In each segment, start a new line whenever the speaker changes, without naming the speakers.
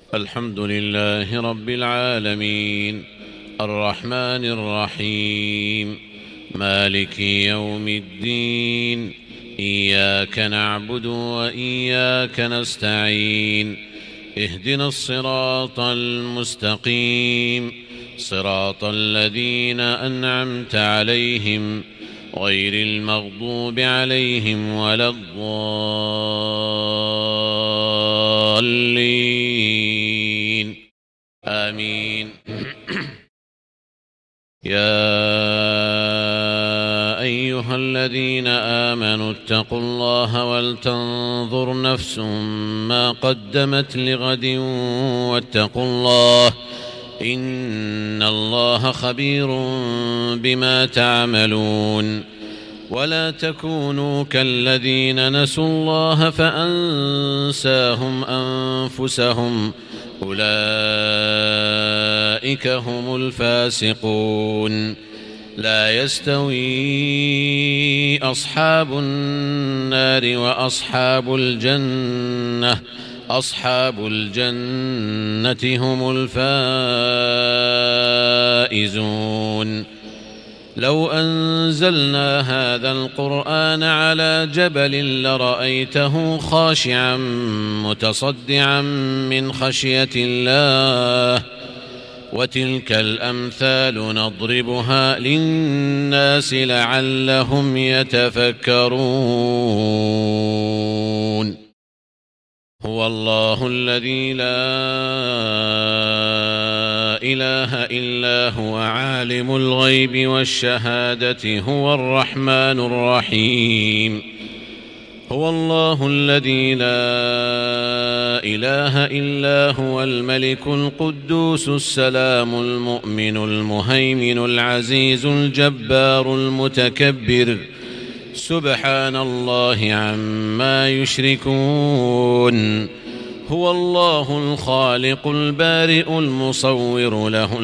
الحمد لله رب العالمين الرحمن الرحيم مالك يوم الدين إياك نعبد وإياك نستعين اهدنا الصراط المستقيم صراط الذين أنعمت عليهم غير المغضوب عليهم ولا الضالين آمين. يا أيها الذين آمنوا اتقوا الله ولتنظر نفس ما قدمت لغد واتقوا الله إن الله خبير بما تعملون. ولا تكونوا كالذين نسوا الله فأنساهم أنفسهم أولئك هم الفاسقون. لا يستوي أصحاب النار وأصحاب الجنة أصحاب الجنة هم الفائزون. لو أنزلنا هذا القرآن على جبل لرأيته خاشعا متصدعا من خشية الله وتلك الأمثال نضربها للناس لعلهم يتفكرون. هو الله الذي لا إله إلا هو عالم الغيب والشهادة هو الرحمن الرحيم. هو الله الذي لا إله إلا هو الملك القدوس السلام المؤمن المهيمن العزيز الجبار المتكبر سبحان الله عما يشركون. هو الله الخالق البارئ المصور له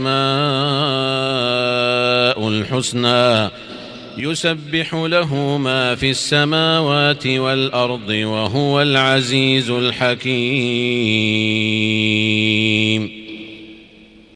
الأسماء الحسنى يسبح له ما في السماوات والأرض وهو العزيز الحكيم.